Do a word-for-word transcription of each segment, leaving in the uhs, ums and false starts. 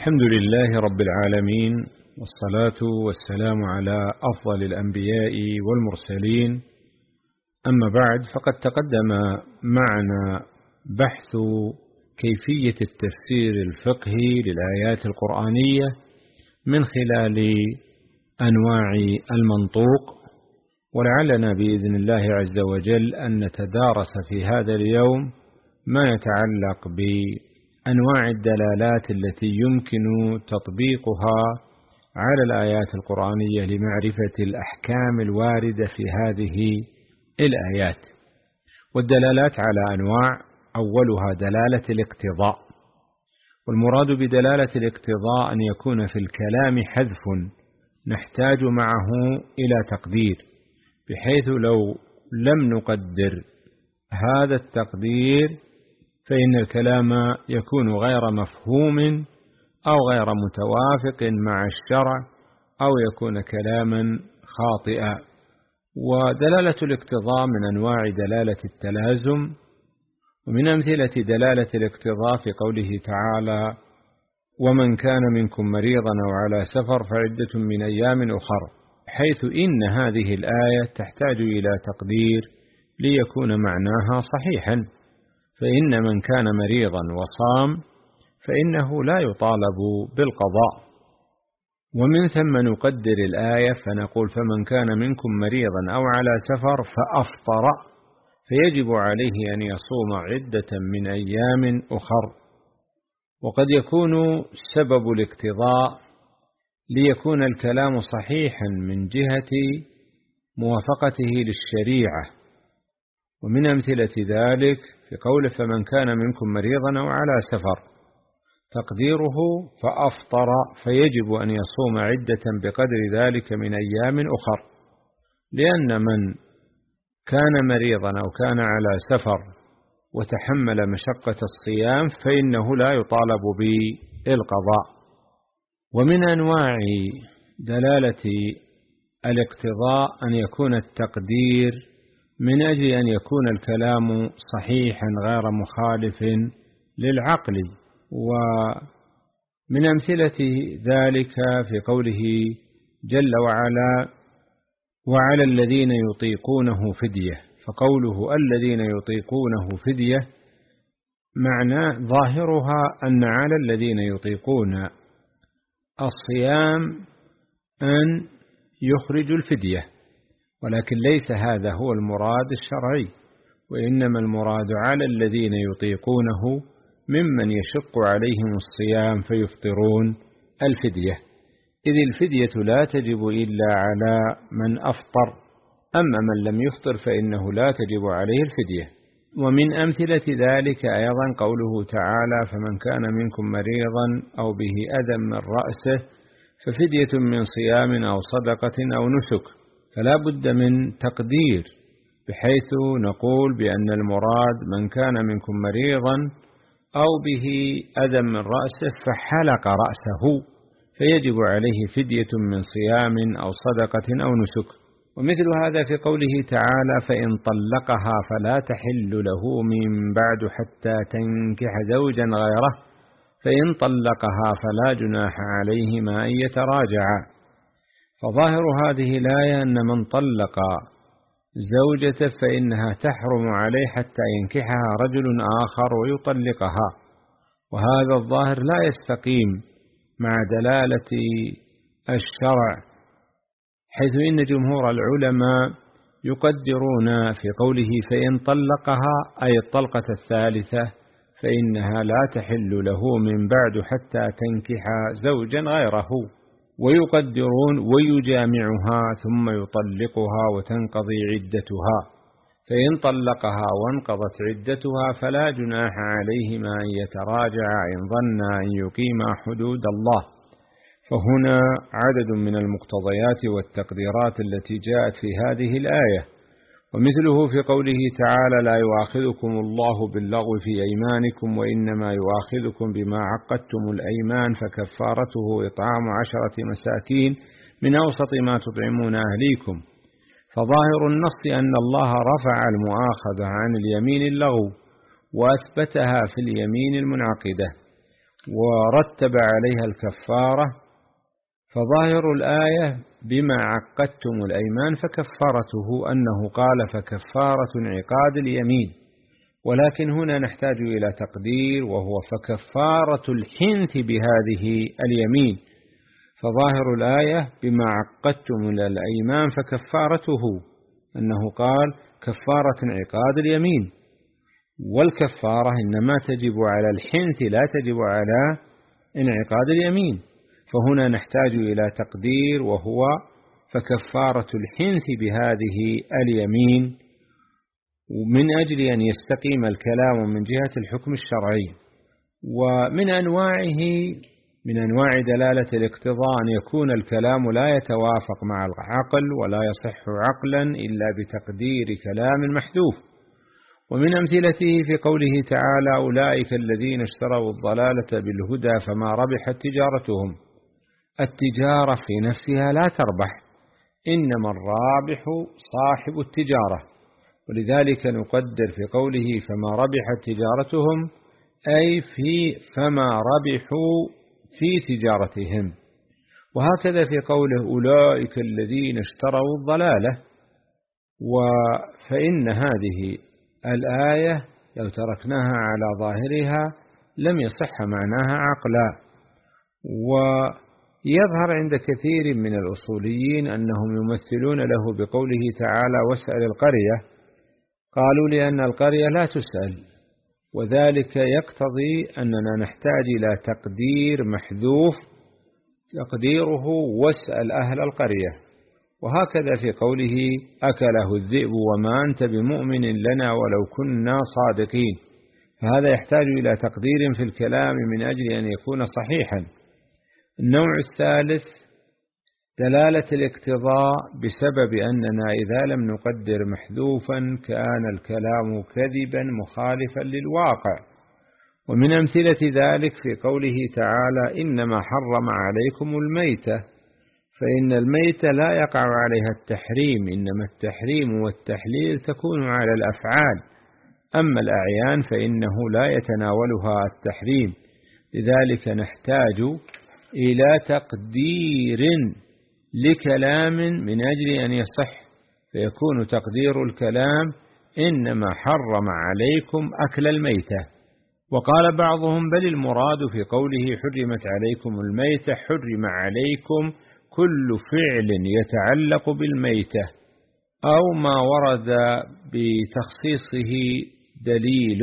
الحمد لله رب العالمين، والصلاة والسلام على أفضل الأنبياء والمرسلين. أما بعد، فقد تقدم معنا بحث كيفية التفسير الفقهي للآيات القرآنية من خلال أنواع المنطوق، ولعلنا بإذن الله عز وجل أن نتدارس في هذا اليوم ما يتعلق بأنواع الدلالات التي يمكن تطبيقها على الآيات القرآنية لمعرفة الأحكام الواردة في هذه الآيات. والدلالات على أنواع، أولها دلالة الاقتضاء، والمراد بدلالة الاقتضاء أن يكون في الكلام حذف نحتاج معه إلى تقدير، بحيث لو لم نقدر هذا التقدير فإن الكلام يكون غير مفهوم أو غير متوافق مع الشرع، أو يكون كلاما خاطئا. ودلالة الاقتضاء من أنواع دلالة التلازم، ومن أمثلة دلالة الاقتضاء في قوله تعالى: ومن كان منكم مريضا أو على سفر فعدة من أيام أخر، حيث إن هذه الآية تحتاج إلى تقدير ليكون معناها صحيحا، فإن من كان مريضا وصام فإنه لا يطالب بالقضاء. ومن ثم نقدر الآية فنقول: فمن كان منكم مريضا أو على سفر فأفطر فيجب عليه أن يصوم عدة من أيام أخر. وقد يكون سبب الاقتضاء ليكون الكلام صحيحا من جهة موافقته للشريعة، ومن أمثلة ذلك في قوله: فمن كان منكم مريضا أو على سفر، تقديره فأفطر فيجب أن يصوم عدة بقدر ذلك من أيام أخر، لأن من كان مريضا أو كان على سفر وتحمل مشقة الصيام فإنه لا يطالب بالقضاء. ومن أنواع دلالة الاقتضاء أن يكون التقدير من أجل أن يكون الكلام صحيحا غير مخالف للعقل. ومن أمثلة ذلك في قوله جل وعلا: وعلى الذين يطيقونه فدية، فقوله الذين يطيقونه فدية معنى ظاهرها أن على الذين يطيقون الصيام أن يخرجوا الفدية، ولكن ليس هذا هو المراد الشرعي، وإنما المراد على الذين يطيقونه ممن يشق عليهم الصيام فيفطرون الفدية، إذ الفدية لا تجب إلا على من أفطر، أما من لم يفطر فإنه لا تجب عليه الفدية. ومن أمثلة ذلك أيضا قوله تعالى: فمن كان منكم مريضا أو به أذى من رأسه ففدية من صيام أو صدقة أو نسك، فلا بد من تقدير، بحيث نقول بأن المراد من كان منكم مريضا أو به أذى من رأسه فحلق رأسه فيجب عليه فدية من صيام أو صدقة أو نسك. ومثل هذا في قوله تعالى: فإن طلقها فلا تحل له من بعد حتى تنكح زوجا غيره فإن طلقها فلا جناح عليهما أن يتراجعا. فظاهر هذه الآية أن من طلق زوجته فإنها تحرم عليه حتى ينكحها رجل آخر ويطلقها، وهذا الظاهر لا يستقيم مع دلالة الشرع، حيث إن جمهور العلماء يقدرون في قوله فإن طلقها أي الطلقة الثالثة فإنها لا تحل له من بعد حتى تنكح زوجا غيره، ويقدرون ويجامعها ثم يطلقها وتنقضي عدتها، فإن طلقها وانقضت عدتها فلا جناح عليهما أن يتراجعا إن ظنا أن يقيما حدود الله. فهنا عدد من المقتضيات والتقديرات التي جاءت في هذه الآية. ومثله في قوله تعالى: لا يؤاخذكم الله باللغو في أيمانكم وإنما يؤاخذكم بما عقدتم الأيمان فكفارته إطعام عشرة مساكين من أوسط ما تطعمون أهليكم. فظاهر النص أن الله رفع المؤاخذة عن اليمين اللغو وأثبتها في اليمين المنعقدة. ورتب عليها الكفارة، فظاهر الآية بما عقدتم الأيمان فكفارته أنه قال فكفارة انعقاد اليمين، ولكن هنا نحتاج إلى تقدير وهو فكفارة الحنث بهذه اليمين. فظاهر الآية بما عقدتم الأيمان فكفارته أنه قال كفارة انعقاد اليمين، والكفارة إنما تجب على الحنث لا تجب على انعقاد اليمين، فهنا نحتاج إلى تقدير وهو فكفارة الحنث بهذه اليمين، ومن أجل أن يستقيم الكلام من جهة الحكم الشرعي. ومن أنواعه من أنواع دلالة الاقتضاء أن يكون الكلام لا يتوافق مع العقل ولا يصح عقلا إلا بتقدير كلام محذوف. ومن أمثلته في قوله تعالى أولئك الذين اشتروا الضلالة بالهدى فما ربحت تجارتهم. التجارة في نفسها لا تربح، إنما الرابح صاحب التجارة، ولذلك نقدر في قوله فما ربحت تجارتهم أي في فما ربحوا في تجارتهم. وهكذا في قوله أولئك الذين اشتروا الضلالة، فإن هذه الآية لو تركناها على ظاهرها لم يصح معناها عقلا. ويظهر عند كثير من الأصوليين أنهم يمثلون له بقوله تعالى واسأل القرية، قالوا لأن القرية لا تسأل، وذلك يقتضي أننا نحتاج إلى تقدير محذوف تقديره واسأل أهل القرية. وهكذا في قوله أكله الذئب وما أنت بمؤمن لنا ولو كنا صادقين، فهذا يحتاج إلى تقدير في الكلام من أجل أن يكون صحيحا. النوع الثالث دلالة الاقتضاء بسبب أننا إذا لم نقدر محذوفا كان الكلام كذبا مخالفا للواقع. ومن أمثلة ذلك في قوله تعالى إنما حرم عليكم الميتة، فإن الميتة لا يقع عليها التحريم، إنما التحريم والتحليل تكون على الأفعال، أما الأعيان فإنه لا يتناولها التحريم. لذلك نحتاج إلى تقدير لكلام من أجل أن يصح، فيكون تقدير الكلام إنما حرم عليكم أكل الميتة. وقال بعضهم بل المراد في قوله حرمت عليكم الميتة حرم عليكم كل فعل يتعلق بالميتة، أو ما ورد بتخصيصه دليل.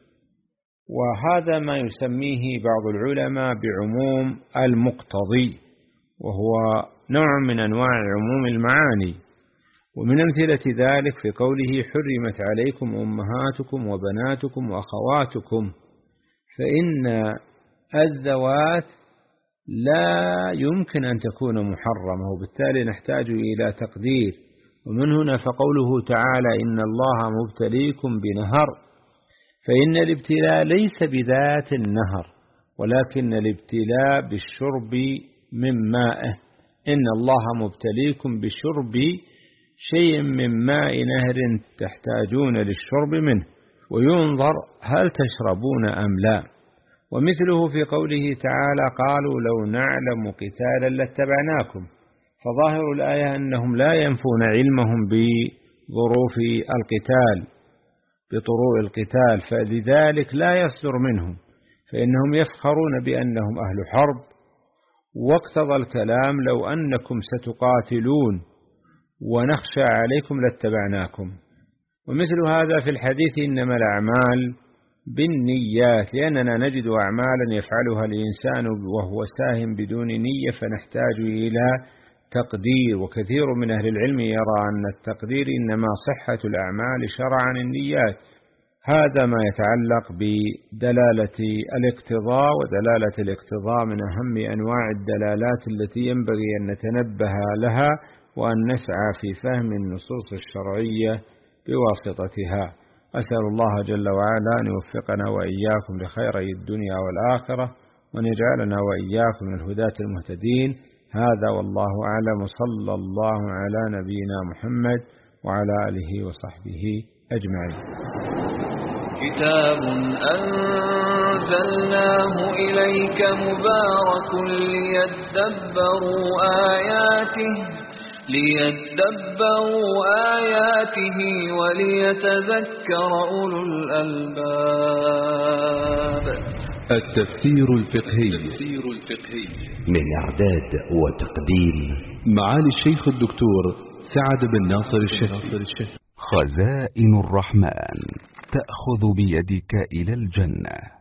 وهذا ما يسميه بعض العلماء بعموم المقتضي، وهو نوع من أنواع عموم المعاني. ومن أمثلة ذلك في قوله حرمت عليكم أمهاتكم وبناتكم وأخواتكم، فإن الذوات لا يمكن أن تكون محرمة، وبالتالي نحتاج إلى تقدير. ومن هنا فقوله تعالى إن الله مبتليكم بنهر، فإن الابتلاء ليس بذات النهر، ولكن الابتلاء بالشرب من مائه. إن الله مبتليكم بشرب شيء من ماء نهر تحتاجون للشرب منه، وينظر هل تشربون أم لا. ومثله في قوله تعالى قالوا لو نعلم قتالا لاتبعناكم، فظاهر الآية أنهم لا ينفون علمهم بظروف القتال بطروء القتال، فلذلك لا يصدر منهم، فإنهم يفخرون بأنهم أهل حرب. واقتضى الكلام لو أنكم ستقاتلون ونخشى عليكم لاتبعناكم. ومثل هذا في الحديث إنما الأعمال بالنيات، لأننا نجد أعمالا يفعلها الإنسان وهو ساهم بدون نية، فنحتاج إلى تقدير. وكثير من أهل العلم يرى أن التقدير إنما صحة الأعمال شرعا النيات. هذا ما يتعلق بدلالة الاقتضاء. ودلالة الاقتضاء من أهم أنواع الدلالات التي ينبغي أن نتنبه لها وأن نسعى في فهم النصوص الشرعية بواسطتها. أسأل الله جل وعلا أن يوفقنا وإياكم لخيري الدنيا والآخرة، وأن يجعلنا وإياكم من الهداة المهتدين. هذا والله أعلم، صلى الله على نبينا محمد وعلى آله وصحبه أجمعين. كتاب أنزلناه إليك مبارك ليدبروا آياته ليدبروا آياته وليتذكر أولو الألباب. التفسير الفقهي من إعداد وتقديم معالي الشيخ الدكتور سعد بن ناصر الشهري. خزائن الرحمن تأخذ بيدك إلى الجنة.